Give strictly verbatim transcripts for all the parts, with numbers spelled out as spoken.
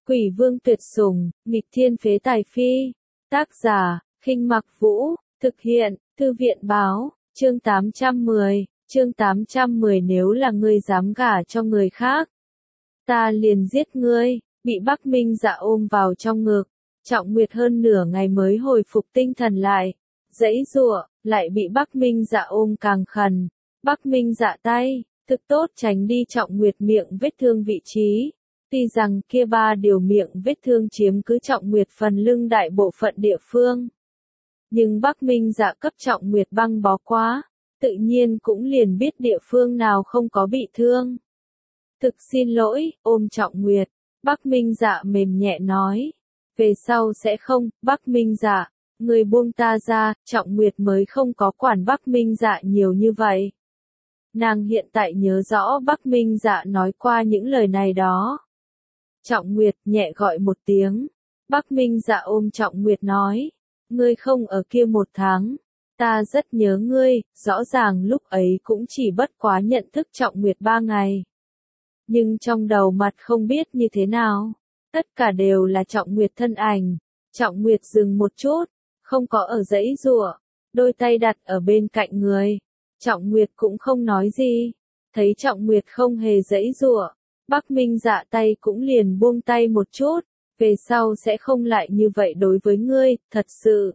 Quỷ vương tuyệt sủng, nghịch thiên phế tài phi. Tác giả, Khinh Mặc Vũ, thực hiện, Thư viện báo, chương tám trăm mười, chương tám trăm mười nếu là ngươi dám gả cho người khác, ta liền giết ngươi, bị Bắc Minh Dạ ôm vào trong ngực, Trọng Nguyệt hơn nửa ngày mới hồi phục tinh thần lại, giãy giụa, lại bị Bắc Minh Dạ ôm càng khẩn, Bắc Minh Dạ tay, thực tốt tránh đi Trọng Nguyệt miệng vết thương vị trí. Tuy rằng kia ba điều miệng vết thương chiếm cứ Trọng Nguyệt phần lưng đại bộ phận địa phương. Nhưng Bắc Minh Dạ cấp Trọng Nguyệt băng bó quá, tự nhiên cũng liền biết địa phương nào không có bị thương. Thực xin lỗi, ôm Trọng Nguyệt, Bắc Minh Dạ mềm nhẹ nói. Về sau sẽ không, Bắc Minh Dạ, người buông ta ra, Trọng Nguyệt mới không có quản Bắc Minh Dạ nhiều như vậy. Nàng hiện tại nhớ rõ Bắc Minh Dạ nói qua những lời này đó. Trọng Nguyệt nhẹ gọi một tiếng. Bắc Minh Dạ ôm Trọng Nguyệt nói. Ngươi không ở kia một tháng. Ta rất nhớ ngươi, rõ ràng lúc ấy cũng chỉ bất quá nhận thức Trọng Nguyệt ba ngày. Nhưng trong đầu mặt không biết như thế nào. Tất cả đều là Trọng Nguyệt thân ảnh. Trọng Nguyệt dừng một chút, không có ở giãy giụa, đôi tay đặt ở bên cạnh người. Trọng Nguyệt cũng không nói gì. Thấy Trọng Nguyệt không hề giãy giụa, Bắc Minh Dạ tay cũng liền buông tay một chút, về sau sẽ không lại như vậy đối với ngươi, thật sự.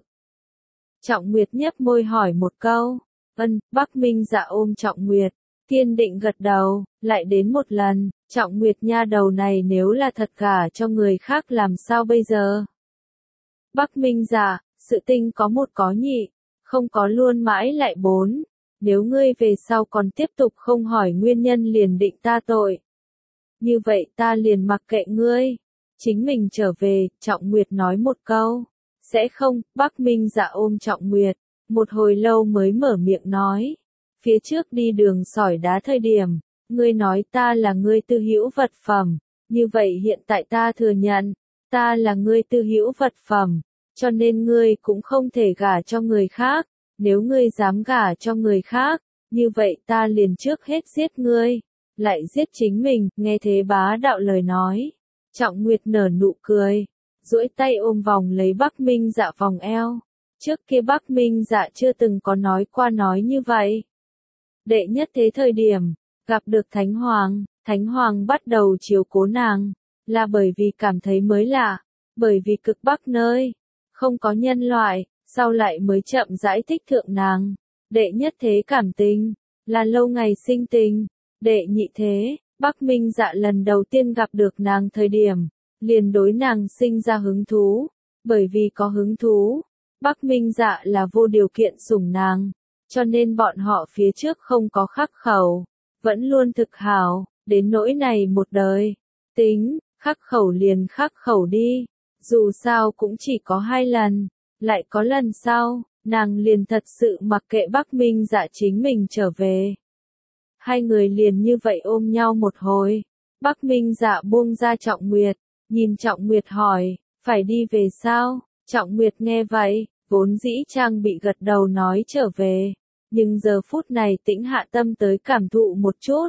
Trọng Nguyệt nhếch môi hỏi một câu, ân, Bắc Minh Dạ ôm Trọng Nguyệt, kiên định gật đầu, lại đến một lần, Trọng Nguyệt nha đầu này nếu là thật gả cho người khác làm sao bây giờ? Bắc Minh Dạ, sự tình có một có nhị, không có luôn mãi lại bốn, nếu ngươi về sau còn tiếp tục không hỏi nguyên nhân liền định ta tội. Như vậy ta liền mặc kệ ngươi. Chính mình trở về, Trọng Nguyệt nói một câu. Sẽ không, Bắc Minh Dạ ôm Trọng Nguyệt. Một hồi lâu mới mở miệng nói. Phía trước đi đường sỏi đá thời điểm, ngươi nói ta là ngươi tư hữu vật phẩm. Như vậy hiện tại ta thừa nhận, ta là ngươi tư hữu vật phẩm. Cho nên ngươi cũng không thể gả cho người khác. Nếu ngươi dám gả cho người khác, như vậy ta liền trước hết giết ngươi. Lại giết chính mình, nghe thế bá đạo lời nói. Trọng Nguyệt nở nụ cười, duỗi tay ôm vòng lấy Bắc Minh Dạ vòng eo. Trước kia Bắc Minh Dạ chưa từng có nói qua nói như vậy. Đệ nhất thế thời điểm, gặp được Thánh Hoàng, Thánh Hoàng bắt đầu chiếu cố nàng, là bởi vì cảm thấy mới lạ, bởi vì cực Bắc nơi, không có nhân loại, sau lại mới chậm rãi thích thượng nàng. Đệ nhất thế cảm tình, là lâu ngày sinh tình. Đệ nhị thế, Bắc Minh Dạ lần đầu tiên gặp được nàng thời điểm, liền đối nàng sinh ra hứng thú, bởi vì có hứng thú, Bắc Minh Dạ là vô điều kiện sủng nàng, cho nên bọn họ phía trước không có khắc khẩu, vẫn luôn thực hảo, đến nỗi này một đời, tính, khắc khẩu liền khắc khẩu đi, dù sao cũng chỉ có hai lần, lại có lần sau, nàng liền thật sự mặc kệ Bắc Minh Dạ chính mình trở về. Hai người liền như vậy ôm nhau một hồi. Bắc Minh Dạ buông ra Trọng Nguyệt, nhìn Trọng Nguyệt hỏi, phải đi về sao? Trọng Nguyệt nghe vậy, vốn dĩ trang bị gật đầu nói trở về, nhưng giờ phút này tĩnh hạ tâm tới cảm thụ một chút.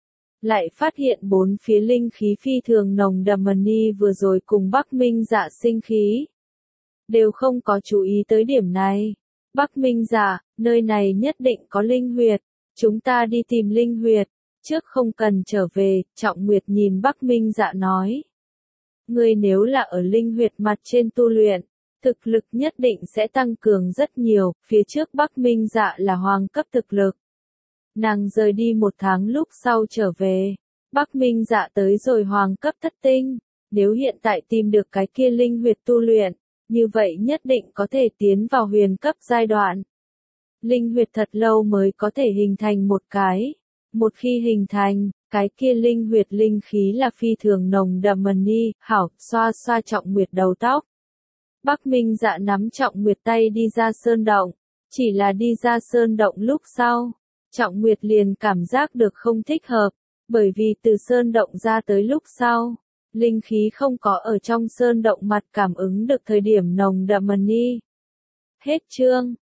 Lại phát hiện bốn phía linh khí phi thường nồng đậm ni vừa rồi cùng Bắc Minh Dạ sinh khí. Đều không có chú ý tới điểm này. Bắc Minh Dạ, nơi này nhất định có linh huyệt. Chúng ta đi tìm linh huyệt, trước không cần trở về, Trọng Nguyệt nhìn Bắc Minh Dạ nói. Ngươi nếu là ở linh huyệt mặt trên tu luyện, thực lực nhất định sẽ tăng cường rất nhiều, phía trước Bắc Minh Dạ là hoàng cấp thực lực. Nàng rời đi một tháng lúc sau trở về, Bắc Minh Dạ tới rồi hoàng cấp thất tinh, nếu hiện tại tìm được cái kia linh huyệt tu luyện, như vậy nhất định có thể tiến vào huyền cấp giai đoạn. Linh huyệt thật lâu mới có thể hình thành một cái. Một khi hình thành, cái kia linh huyệt linh khí là phi thường nồng đậm ni, hảo, xoa xoa Trọng Nguyệt đầu tóc. Bắc Minh Dạ nắm Trọng Nguyệt tay đi ra sơn động, chỉ là đi ra sơn động lúc sau. Trọng Nguyệt liền cảm giác được không thích hợp, bởi vì từ sơn động ra tới lúc sau, linh khí không có ở trong sơn động mặt cảm ứng được thời điểm nồng đậm ni. Hết chương.